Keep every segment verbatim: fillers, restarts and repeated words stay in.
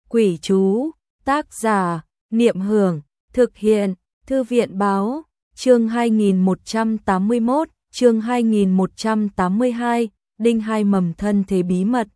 Quỷ chú, tác giả, Niệm Hưởng, thực hiện, Thư viện báo, chương hai nghìn một trăm tám mươi mốt, chương hai nghìn một trăm tám mươi hai, Đinh Hai Mầm thân thế bí mật.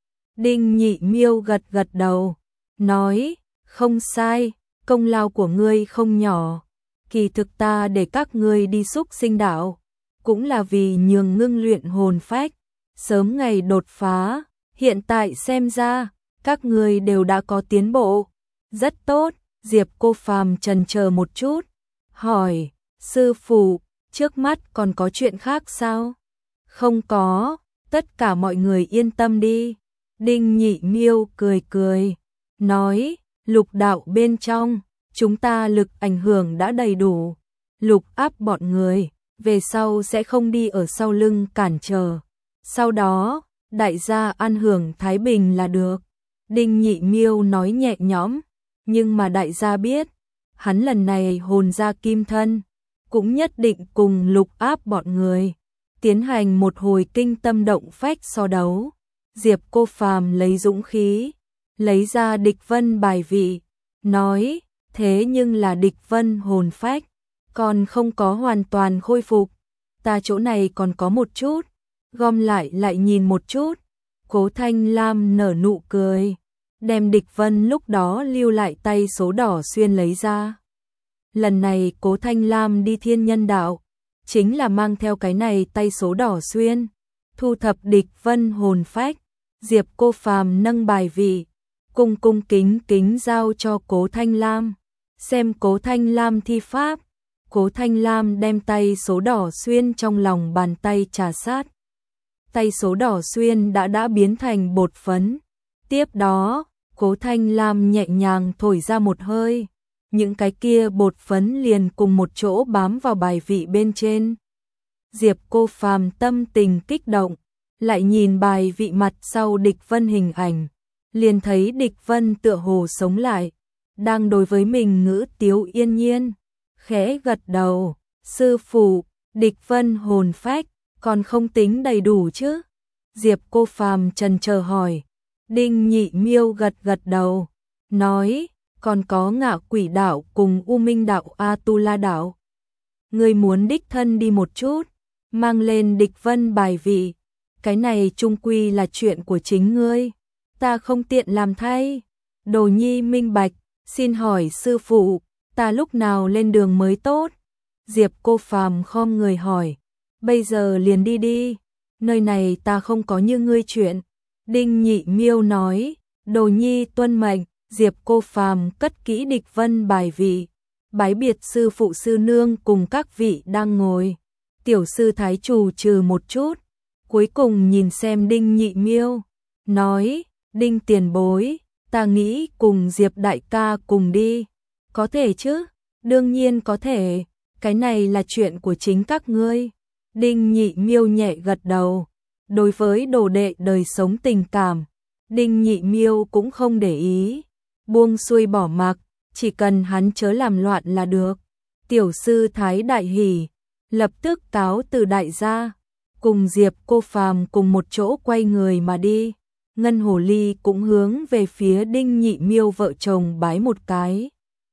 Đinh Nhị Miêu gật gật đầu, nói, không sai, công lao của ngươi không nhỏ. Kỳ thực ta để các ngươi đi xúc sinh đạo, cũng là vì nhường ngưng luyện hồn phách, sớm ngày đột phá, hiện tại xem ra, các ngươi đều đã có tiến bộ. Rất tốt, Diệp Cô Phàm chần chờ một chút, hỏi, sư phụ, trước mắt còn có chuyện khác sao? Không có, tất cả mọi người yên tâm đi. Đinh Nhị Miêu cười cười, nói, lục đạo bên trong, chúng ta lực ảnh hưởng đã đầy đủ, lục áp bọn người, về sau sẽ không đi ở sau lưng cản trở. Sau đó, đại gia an hưởng thái bình là được. Đinh Nhị Miêu nói nhẹ nhõm, nhưng mà đại gia biết, hắn lần này hồn ra kim thân, cũng nhất định cùng lục áp bọn người, tiến hành một hồi kinh tâm động phách so đấu. Diệp Cô Phàm lấy dũng khí, lấy ra địch vân bài vị, nói, thế nhưng là địch vân hồn phách, còn không có hoàn toàn khôi phục, ta chỗ này còn có một chút, gom lại lại nhìn một chút. Cố Thanh Lam nở nụ cười, đem địch vân lúc đó lưu lại tay số đỏ xuyên lấy ra. Lần này Cố Thanh Lam đi thiên nhân đạo, chính là mang theo cái này tay số đỏ xuyên, thu thập địch vân hồn phách. Diệp Cô Phàm nâng bài vị, cung cung kính kính giao cho Cố Thanh Lam, xem Cố Thanh Lam thi pháp. Cố Thanh Lam đem tay số đỏ xuyên trong lòng bàn tay trà sát. Tay số đỏ xuyên đã đã biến thành bột phấn. Tiếp đó, Cố Thanh Lam nhẹ nhàng thổi ra một hơi, những cái kia bột phấn liền cùng một chỗ bám vào bài vị bên trên. Diệp Cô Phàm tâm tình kích động, lại nhìn bài vị mặt sau địch vân hình ảnh, liền thấy địch vân tựa hồ sống lại, đang đối với mình ngữ tiếu yên nhiên, khẽ gật đầu, sư phụ, địch vân hồn phách, còn không tính đầy đủ chứ? Diệp Cô Phàm chần chờ hỏi. Đinh Nhị Miêu gật gật đầu, nói, còn có Ngạ Quỷ đạo cùng U Minh đạo Atula đạo. Ngươi muốn đích thân đi một chút, mang lên địch vân bài vị, cái này chung quy là chuyện của chính ngươi, ta không tiện làm thay. Đồ Nhi minh bạch, xin hỏi sư phụ, ta lúc nào lên đường mới tốt? Diệp Cô Phàm khom người hỏi, bây giờ liền đi đi, nơi này ta không có như ngươi chuyện. Đinh Nhị Miêu nói, Đồ Nhi tuân mệnh. Diệp Cô Phàm cất kỹ địch vân bài vị, bái biệt sư phụ sư nương cùng các vị đang ngồi. Tiểu sư thái chủ trừ một chút, cuối cùng nhìn xem Đinh Nhị Miêu, nói, Đinh tiền bối, ta nghĩ cùng Diệp đại ca cùng đi, có thể chứ? Đương nhiên có thể, cái này là chuyện của chính các ngươi. Đinh Nhị Miêu nhẹ gật đầu, đối với đồ đệ đời sống tình cảm, Đinh Nhị Miêu cũng không để ý, buông xuôi bỏ mặc, chỉ cần hắn chớ làm loạn là được. Tiểu sư thái đại hỉ, lập tức cáo từ đại gia, cùng Diệp Cô Phàm cùng một chỗ quay người mà đi. Ngân Hồ Ly cũng hướng về phía Đinh Nhị Miêu vợ chồng bái một cái,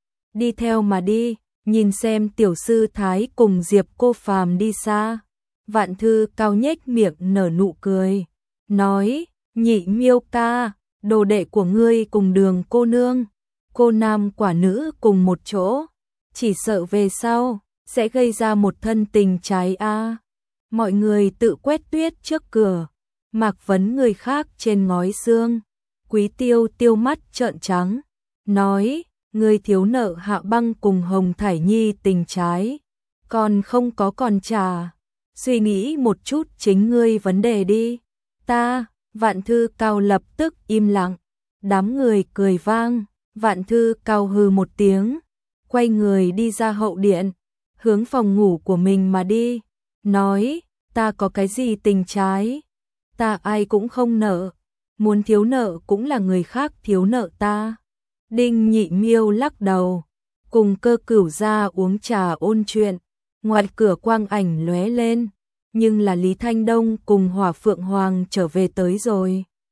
đi theo mà đi, nhìn xem tiểu sư thái cùng Diệp Cô Phàm đi xa. Vạn Thư Cao nhếch miệng nở nụ cười, nói, Nhị Miêu ca, đồ đệ của ngươi cùng Đường cô nương, cô nam quả nữ cùng một chỗ, chỉ sợ về sau sẽ gây ra một thân tình trái a. À. Mọi người tự quét tuyết trước cửa, Mạc Vấn người khác trên ngói xương. Quý Tiêu Tiêu mắt trợn trắng, nói, ngươi thiếu nợ Hạ Băng cùng Hồng Thải Nhi tình trái, còn không có còn trả, suy nghĩ một chút chính ngươi vấn đề đi. Ta, Vạn Thư Cao lập tức im lặng, đám người cười vang. Vạn Thư Cao hừ một tiếng, quay người đi ra hậu điện, hướng phòng ngủ của mình mà đi, nói, ta có cái gì tình trái, ta ai cũng không nợ, muốn thiếu nợ cũng là người khác thiếu nợ ta. Đinh Nhị Miêu lắc đầu, cùng Cơ Cửu ra uống trà ôn chuyện, ngoài cửa quang ảnh lóe lên, nhưng là Lý Thanh Đông cùng Hỏa Phượng Hoàng trở về tới rồi.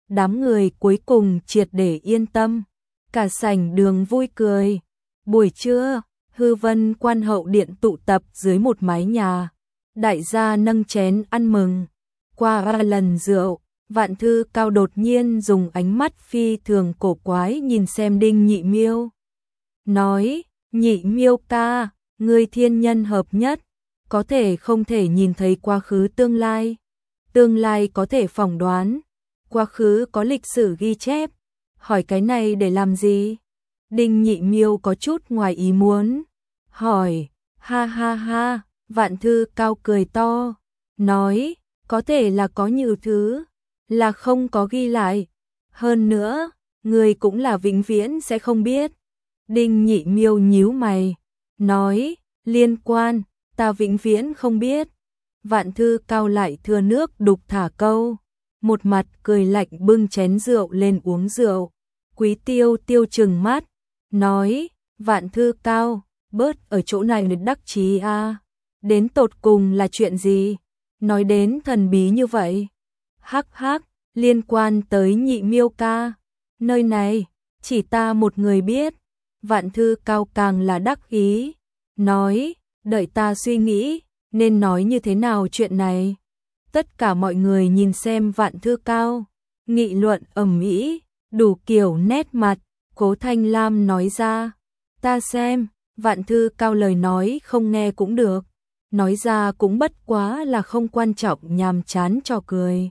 Đám người cuối cùng triệt để yên tâm. Cả sảnh đường vui cười. Buổi trưa, Hư Vân Quan hậu điện tụ tập dưới một mái nhà. Đại gia nâng chén ăn mừng. Qua ba lần rượu, Vạn Thư Cao đột nhiên dùng ánh mắt phi thường cổ quái nhìn xem Đinh Nhị Miêu. Nói, Nhị Miêu ca, ngươi thiên nhân hợp nhất, có thể không thể nhìn thấy quá khứ tương lai. Tương lai có thể phỏng đoán, quá khứ có lịch sử ghi chép. Hỏi cái này để làm gì? Đinh Nhị Miêu có chút ngoài ý muốn. Hỏi, ha ha ha, Vạn Thư Cao cười to. Nói, có thể là có nhiều thứ, là không có ghi lại. Hơn nữa, người cũng là vĩnh viễn sẽ không biết. Đinh Nhị Miêu nhíu mày. Nói, liên quan, ta vĩnh viễn không biết. Vạn Thư Cao lại thừa nước đục thả câu. Một mặt cười lạnh bưng chén rượu lên uống rượu. Quý Tiêu Tiêu trừng mắt. Nói, Vạn Thư Cao, bớt ở chỗ này để đắc chí a. À. Đến tột cùng là chuyện gì? Nói đến thần bí như vậy. Hắc hắc, liên quan tới Nhị Miêu ca. Nơi này, chỉ ta một người biết. Vạn Thư Cao càng là đắc ý. Nói, đợi ta suy nghĩ, nên nói như thế nào chuyện này. Tất cả mọi người nhìn xem Vạn Thư Cao. Nghị luận ầm ĩ, đủ kiểu nét mặt. Cố Thanh Lam nói ra. Ta xem, Vạn Thư Cao lời nói không nghe cũng được. Nói ra cũng bất quá là không quan trọng, nhàm chán trò cười.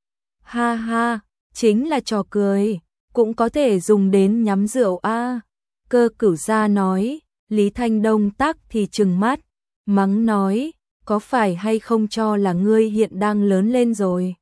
Ha ha, chính là trò cười, cũng có thể dùng đến nhắm rượu a. À. Cơ Cửu Gia nói. Lý Thanh Đông tắc thì trừng mắt, mắng nói, có phải hay không cho là ngươi hiện đang lớn lên rồi.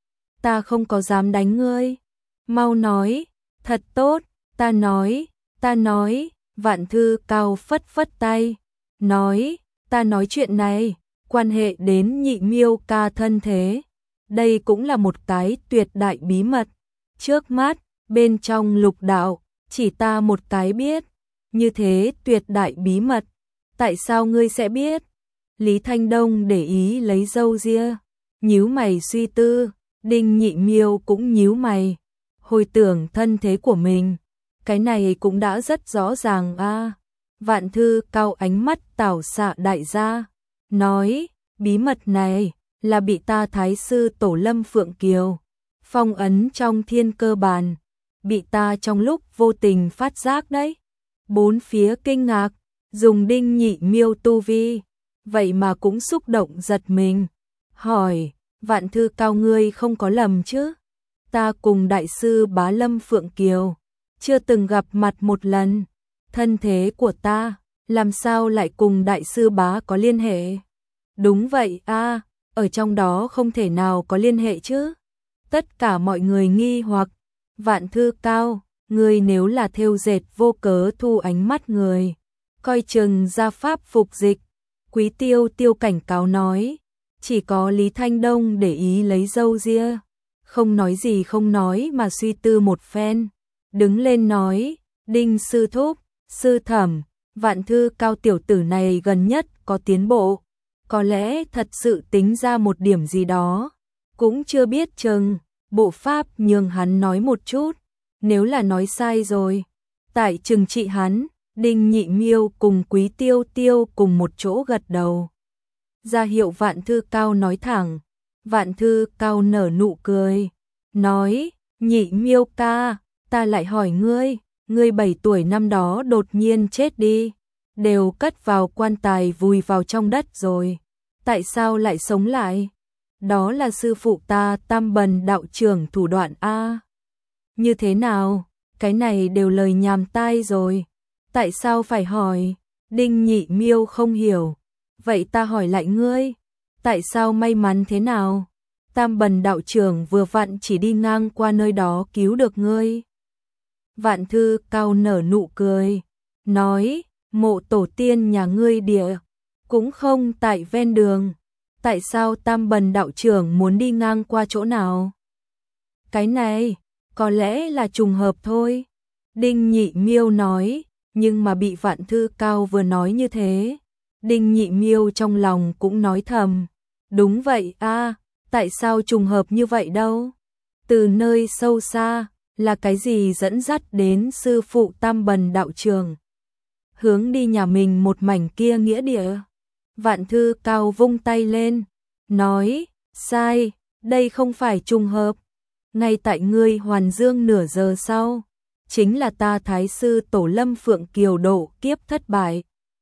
Ta không có dám đánh ngươi. Mau nói, thật tốt, ta nói, ta nói. Vạn Thư Cao phất phất tay, nói, ta nói chuyện này, quan hệ đến Nhị Miêu ca thân thế. Đây cũng là một cái tuyệt đại bí mật. Trước mắt, bên trong lục đạo, chỉ ta một cái biết. Như thế tuyệt đại bí mật. Tại sao ngươi sẽ biết? Lý Thanh Đông để ý lấy râu ria, nhíu mày suy tư. Đinh Nhị Miêu cũng nhíu mày, hồi tưởng thân thế của mình. Cái này cũng đã rất rõ ràng a. À. Vạn Thư Cao ánh mắt tảo xạ đại gia, nói, bí mật này là bị ta Thái sư Tổ Lâm Phượng Kiều phong ấn trong thiên cơ bàn, bị ta trong lúc vô tình phát giác đấy. Bốn phía kinh ngạc, dùng Đinh Nhị Miêu tu vi, vậy mà cũng xúc động giật mình. Hỏi, Vạn Thư Cao ngươi không có lầm chứ? Ta cùng đại sư Bá Lâm Phượng Kiều chưa từng gặp mặt một lần. Thân thế của ta làm sao lại cùng đại sư Bá có liên hệ? Đúng vậy a, à, ở trong đó không thể nào có liên hệ chứ. Tất cả mọi người nghi hoặc. Vạn Thư Cao, ngươi nếu là thêu dệt vô cớ thu ánh mắt người, coi chừng ra pháp phục dịch. Quý Tiêu Tiêu cảnh cáo nói. Chỉ có Lý Thanh Đông để ý lấy râu ria, không nói gì không nói mà suy tư một phen. Đứng lên nói, Đinh sư thúc, sư thẩm, Vạn Thư Cao tiểu tử này gần nhất có tiến bộ, có lẽ thật sự tính ra một điểm gì đó, cũng chưa biết chừng. Bộ pháp nhường hắn nói một chút, nếu là nói sai rồi, tại trừng trị hắn. Đinh Nhị Miêu cùng Quý Tiêu Tiêu cùng một chỗ gật đầu, ra hiệu Vạn Thư Cao nói thẳng. Vạn Thư Cao nở nụ cười, nói, Nhị Miêu ca, ta lại hỏi ngươi, ngươi bảy tuổi năm đó đột nhiên chết đi, đều cất vào quan tài vùi vào trong đất rồi, tại sao lại sống lại? Đó là sư phụ ta Tam Bần đạo trưởng thủ đoạn a. Như thế nào? Cái này đều lời nhàm tai rồi. Tại sao phải hỏi? Đinh Nhị Miêu không hiểu. Vậy ta hỏi lại ngươi, tại sao may mắn thế nào? Tam Bần đạo trưởng vừa vặn chỉ đi ngang qua nơi đó cứu được ngươi. Vạn Thư Cao nở nụ cười, nói, mộ tổ tiên nhà ngươi địa cũng không tại ven đường. Tại sao Tam Bần đạo trưởng muốn đi ngang qua chỗ nào? Cái này, có lẽ là trùng hợp thôi. Đinh Nhị Miêu nói, nhưng mà bị Vạn Thư Cao vừa nói như thế. Đinh Nhị Miêu trong lòng cũng nói thầm, đúng vậy a, à, tại sao trùng hợp như vậy đâu? Từ nơi sâu xa, là cái gì dẫn dắt đến sư phụ Tam Bần đạo trường? Hướng đi nhà mình một mảnh kia nghĩa địa. Vạn Thư Cao vung tay lên, nói, sai, đây không phải trùng hợp. Ngay tại ngươi hoàn dương nửa giờ sau, chính là ta Thái sư Tổ Lâm Phượng Kiều độ kiếp thất bại.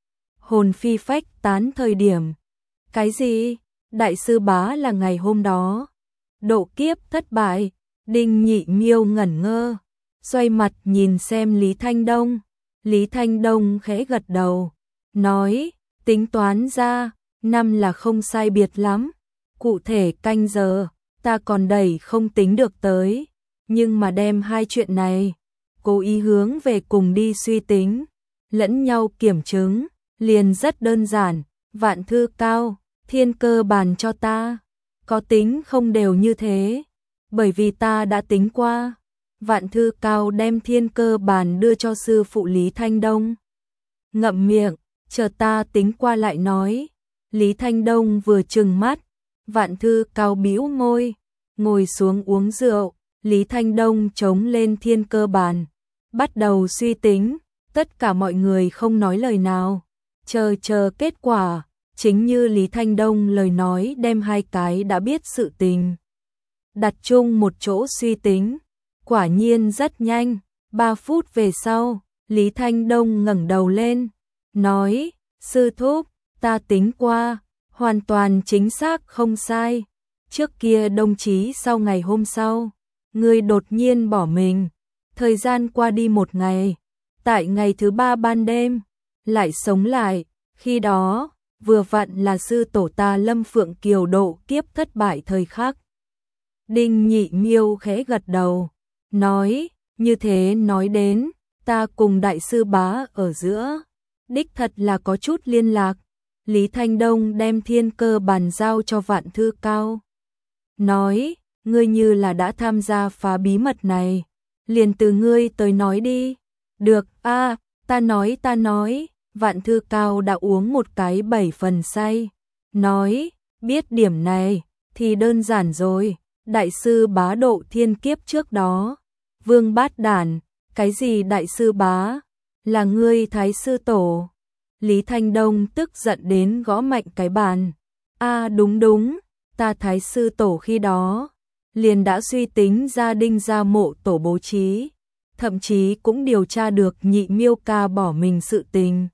Hồn phi phách tán thời điểm. Cái gì? Đại sư bá là ngày hôm đó. Độ kiếp thất bại. Đinh Nhị Miêu ngẩn ngơ, xoay mặt nhìn xem Lý Thanh Đông. Lý Thanh Đông khẽ gật đầu, nói, tính toán ra, năm là không sai biệt lắm. Cụ thể canh giờ, ta còn đẩy không tính được tới, nhưng mà đem hai chuyện này, cố ý hướng về cùng đi suy tính, lẫn nhau kiểm chứng, liền rất đơn giản. Vạn Thư Cao, thiên cơ bàn cho ta, có tính không đều như thế, bởi vì ta đã tính qua. Vạn Thư Cao đem thiên cơ bàn đưa cho sư phụ Lý Thanh Đông. Ngậm miệng, chờ ta tính qua lại nói. Lý Thanh Đông vừa trừng mắt, Vạn Thư Cao bĩu môi, ngồi xuống uống rượu. Lý Thanh Đông chống lên thiên cơ bàn, bắt đầu suy tính. Tất cả mọi người không nói lời nào, chờ chờ kết quả. Chính như Lý Thanh Đông lời nói, đem hai cái đã biết sự tình đặt chung một chỗ suy tính. Quả nhiên rất nhanh, ba phút về sau, Lý Thanh Đông ngẩng đầu lên, nói, sư thúc, ta tính qua, hoàn toàn chính xác không sai. Trước kia đồng chí sau ngày hôm sau, người đột nhiên bỏ mình, thời gian qua đi một ngày, tại ngày thứ ba ban đêm, lại sống lại, khi đó, vừa vặn là sư tổ ta Lâm Phượng Kiều độ kiếp thất bại thời khắc. Đinh Nhị Miêu khẽ gật đầu, nói, như thế nói đến, ta cùng đại sư bá ở giữa, đích thật là có chút liên lạc. Lý Thanh Đông đem thiên cơ bàn giao cho Vạn Thư Cao, nói, ngươi như là đã tham gia phá bí mật này, liền từ ngươi tới nói đi. Được, a, à, ta nói ta nói. Vạn Thư Cao đã uống một cái bảy phần say, nói, biết điểm này, thì đơn giản rồi. Đại sư bá độ thiên kiếp trước đó, Vương Bát Đản, cái gì đại sư bá, là ngươi Thái sư tổ. Lý Thanh Đông tức giận đến gõ mạnh cái bàn. A à, đúng đúng, ta Thái sư tổ khi đó, liền đã suy tính gia Đinh gia mộ tổ bố trí, thậm chí cũng điều tra được Nhị Miêu ca bỏ mình sự tình.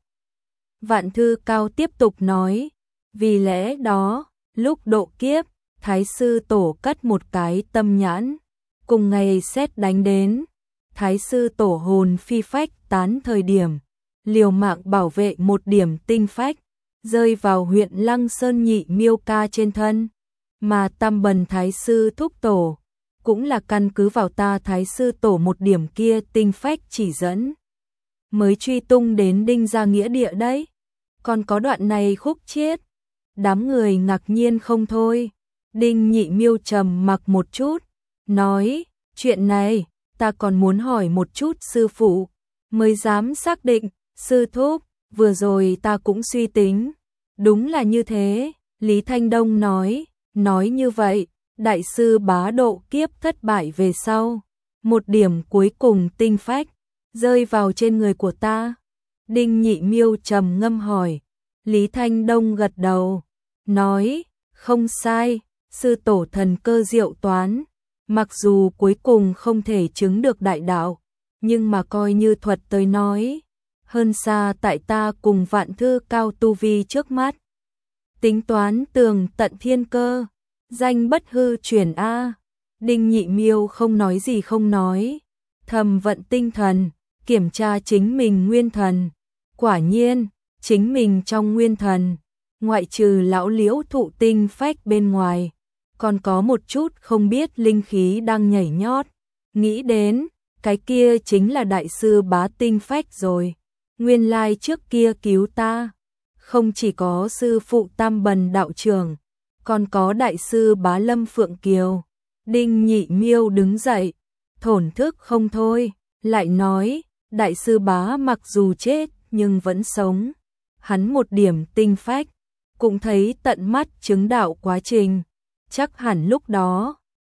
Vạn Thư Cao tiếp tục nói, vì lẽ đó, lúc độ kiếp, Thái sư tổ cất một cái tâm nhãn, cùng ngày sét đánh đến, Thái sư tổ hồn phi phách tán thời điểm, liều mạng bảo vệ một điểm tinh phách, rơi vào huyện Lăng Sơn Nhị Miêu ca trên thân, mà Tam Bần Thái sư thúc tổ, cũng là căn cứ vào ta Thái sư tổ một điểm kia tinh phách chỉ dẫn, mới truy tung đến Đinh gia nghĩa địa đấy. Còn có đoạn này khúc chiết, đám người ngạc nhiên không thôi. Đinh Nhị Miêu trầm mặc một chút, nói, chuyện này, ta còn muốn hỏi một chút sư phụ, mới dám xác định. Sư thúc, vừa rồi ta cũng suy tính, đúng là như thế. Lý Thanh Đông nói, nói như vậy, đại sư bá độ kiếp thất bại về sau, một điểm cuối cùng tinh phách, rơi vào trên người của ta. Đinh Nhị Miêu trầm ngâm hỏi, Lý Thanh Đông gật đầu, nói, không sai. Sư tổ thần cơ diệu toán, mặc dù cuối cùng không thể chứng được đại đạo, nhưng mà coi như thuật tới nói, hơn xa tại ta cùng Vạn Thư Cao tu vi trước mắt. Tính toán tường tận thiên cơ, danh bất hư truyền a. Đinh Nhị Miêu không nói gì không nói, thầm vận tinh thần, kiểm tra chính mình nguyên thần. Quả nhiên, chính mình trong nguyên thần, ngoại trừ lão liễu thụ tinh phách bên ngoài, còn có một chút không biết linh khí đang nhảy nhót. Nghĩ đến, cái kia chính là đại sư bá tinh phách rồi. Nguyên lai trước kia cứu ta, không chỉ có sư phụ Tam Bần đạo trưởng, còn có đại sư bá Lâm Phượng Kiều. Đinh Nhị Miêu đứng dậy, thổn thức không thôi, lại nói, đại sư bá mặc dù chết nhưng vẫn sống. Hắn một điểm tinh phách, cũng thấy tận mắt chứng đạo quá trình. Chắc hẳn lúc đó,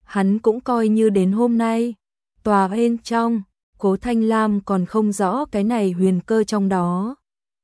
hắn cũng coi như đến hôm nay. Tòa bên trong, Cố Thanh Lam còn không rõ cái này huyền cơ trong đó.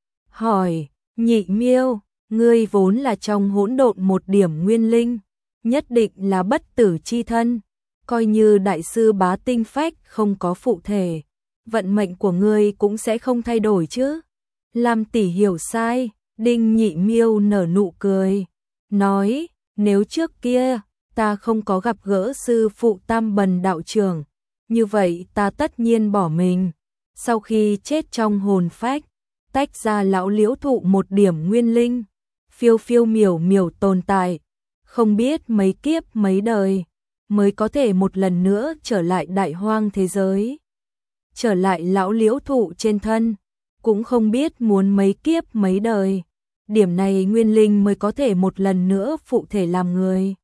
Hỏi, Nhị Miêu, ngươi vốn là trong hỗn độn một điểm nguyên linh, nhất định là bất tử chi thân, coi như đại sư Bá tinh phách không có phụ thể, vận mệnh của ngươi cũng sẽ không thay đổi chứ. Lam tỷ hiểu sai. Đinh Nhị Miêu nở nụ cười, nói, nếu trước kia ta không có gặp gỡ sư phụ Tam Bần đạo trưởng, như vậy ta tất nhiên bỏ mình. Sau khi chết trong hồn phách, tách ra lão liễu thụ một điểm nguyên linh, phiêu phiêu miểu miểu tồn tại, không biết mấy kiếp mấy đời, mới có thể một lần nữa trở lại đại hoang thế giới. Trở lại lão liễu thụ trên thân, cũng không biết muốn mấy kiếp mấy đời, điểm này nguyên linh mới có thể một lần nữa phụ thể làm người.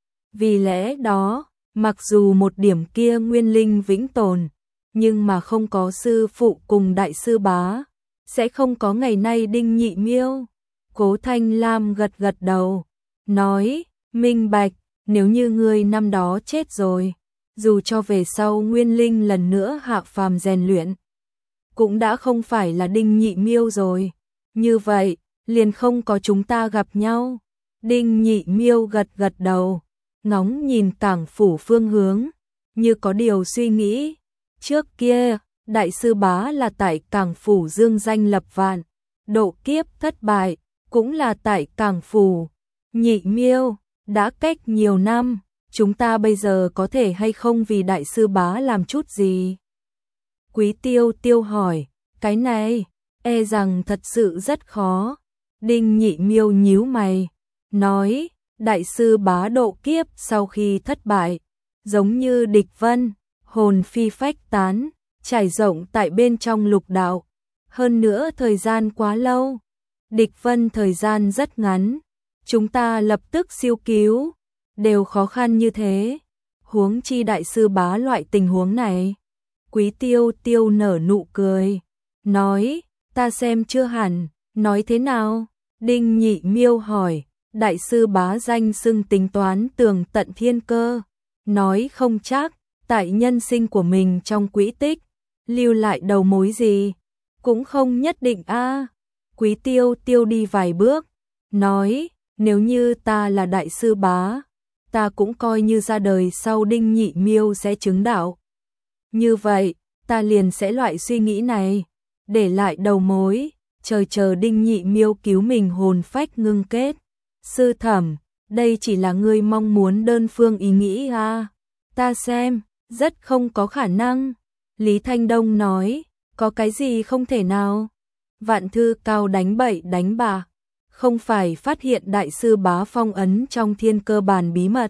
Vì lẽ đó, mặc dù một điểm kia nguyên linh vĩnh tồn, nhưng mà không có sư phụ cùng đại sư Bá, sẽ không có ngày nay Đinh Nhị Miêu. Cố Thanh Lam gật gật đầu, nói, minh bạch, nếu như ngươi năm đó chết rồi, dù cho về sau nguyên linh lần nữa hạ phàm rèn luyện, cũng đã không phải là Đinh Nhị Miêu rồi. Như vậy, liền không có chúng ta gặp nhau. Đinh Nhị Miêu gật gật đầu, ngóng nhìn cảng phủ phương hướng, như có điều suy nghĩ. Trước kia, đại sư Bá là tại cảng phủ dương danh lập vạn, độ kiếp thất bại, cũng là tại cảng phủ. Nhị Miêu, đã cách nhiều năm, chúng ta bây giờ có thể hay không vì đại sư Bá làm chút gì? Quý Tiêu Tiêu hỏi, cái này, e rằng thật sự rất khó. Đinh Nhị Miêu nhíu mày, nói, đại sư Bá độ kiếp sau khi thất bại, giống như địch vân, hồn phi phách tán, trải rộng tại bên trong lục đạo. Hơn nữa thời gian quá lâu, địch vân thời gian rất ngắn, chúng ta lập tức siêu cứu, đều khó khăn như thế, huống chi đại sư Bá loại tình huống này. Quý Tiêu Tiêu nở nụ cười, nói, ta xem chưa hẳn, nói thế nào? Đinh Nhị Miêu hỏi, đại sư Bá danh xưng tính toán tường tận thiên cơ, nói không chắc, tại nhân sinh của mình trong quỹ tích, lưu lại đầu mối gì, cũng không nhất định a. Quý Tiêu Tiêu đi vài bước, nói, nếu như ta là đại sư Bá, ta cũng coi như ra đời sau Đinh Nhị Miêu sẽ chứng đạo. Như vậy, ta liền sẽ loại suy nghĩ này, để lại đầu mối, chờ chờ Đinh Nhị Miêu cứu mình hồn phách ngưng kết. Sư thẩm, đây chỉ là ngươi mong muốn đơn phương ý nghĩ à? Ta xem, rất không có khả năng. Lý Thanh Đông nói, có cái gì không thể nào? Vạn Thư Cao đánh bậy đánh bạ, không phải phát hiện đại sư Bá phong ấn trong thiên cơ bản bí mật.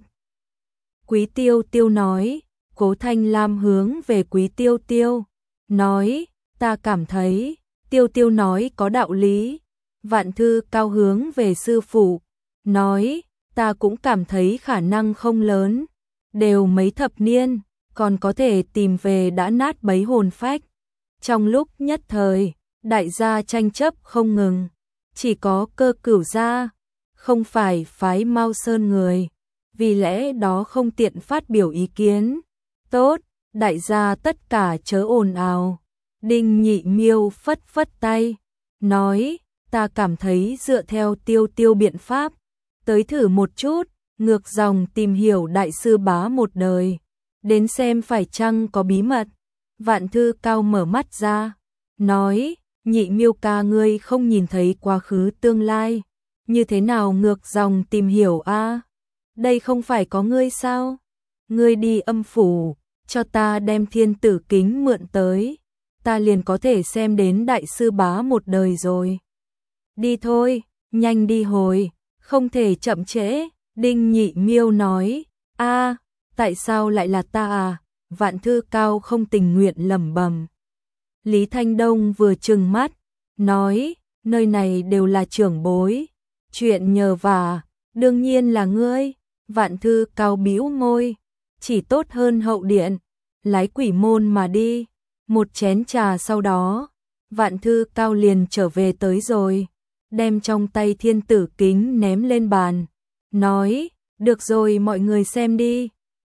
Quý Tiêu Tiêu nói. Cố Thanh Lam hướng về Quý Tiêu Tiêu, nói, ta cảm thấy, Tiêu Tiêu nói có đạo lý. Vạn Thư Cao hướng về sư phụ, nói, ta cũng cảm thấy khả năng không lớn, đều mấy thập niên, còn có thể tìm về đã nát bấy hồn phách. Trong lúc nhất thời, đại gia tranh chấp không ngừng, chỉ có Cơ Cửu gia, không phải phái Mao Sơn người, vì lẽ đó không tiện phát biểu ý kiến. Tốt, đại gia tất cả chớ ồn ào. Đinh Nhị Miêu phất phất tay, nói, ta cảm thấy dựa theo Tiêu Tiêu biện pháp, tới thử một chút, ngược dòng tìm hiểu đại sư Bá một đời, đến xem phải chăng có bí mật. Vạn Thư Cao mở mắt ra, nói, Nhị Miêu ca ngươi không nhìn thấy quá khứ tương lai, như thế nào ngược dòng tìm hiểu a? Đây không phải có ngươi sao? Ngươi đi âm phủ, cho ta đem thiên tử kính mượn tới, ta liền có thể xem đến đại sư Bá một đời rồi. Đi thôi, nhanh đi hồi, không thể chậm trễ. Đinh Nhị Miêu nói, a, tại sao lại là ta à? Vạn Thư Cao không tình nguyện lẩm bẩm. Lý Thanh Đông vừa trừng mắt, nói, nơi này đều là trưởng bối, chuyện nhờ vả, đương nhiên là ngươi. Vạn Thư Cao bĩu môi, chỉ tốt hơn hậu điện, lái quỷ môn mà đi. Một chén trà sau đó, Vạn Thư Cao liền trở về tới rồi, đem trong tay thiên tử kính ném lên bàn, nói, được rồi mọi người xem đi,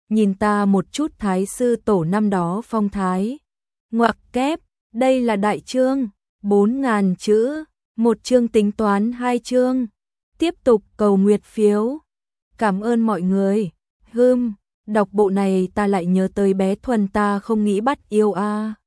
nhìn ta một chút thái sư tổ năm đó phong thái. Ngoặc kép, đây là đại chương, bốn ngàn chữ, một chương tính toán hai chương. Tiếp tục cầu nguyệt phiếu. Cảm ơn mọi người. Hừm, đọc bộ này ta lại nhớ tới bé Thuần ta không nghĩ bắt yêu a. À.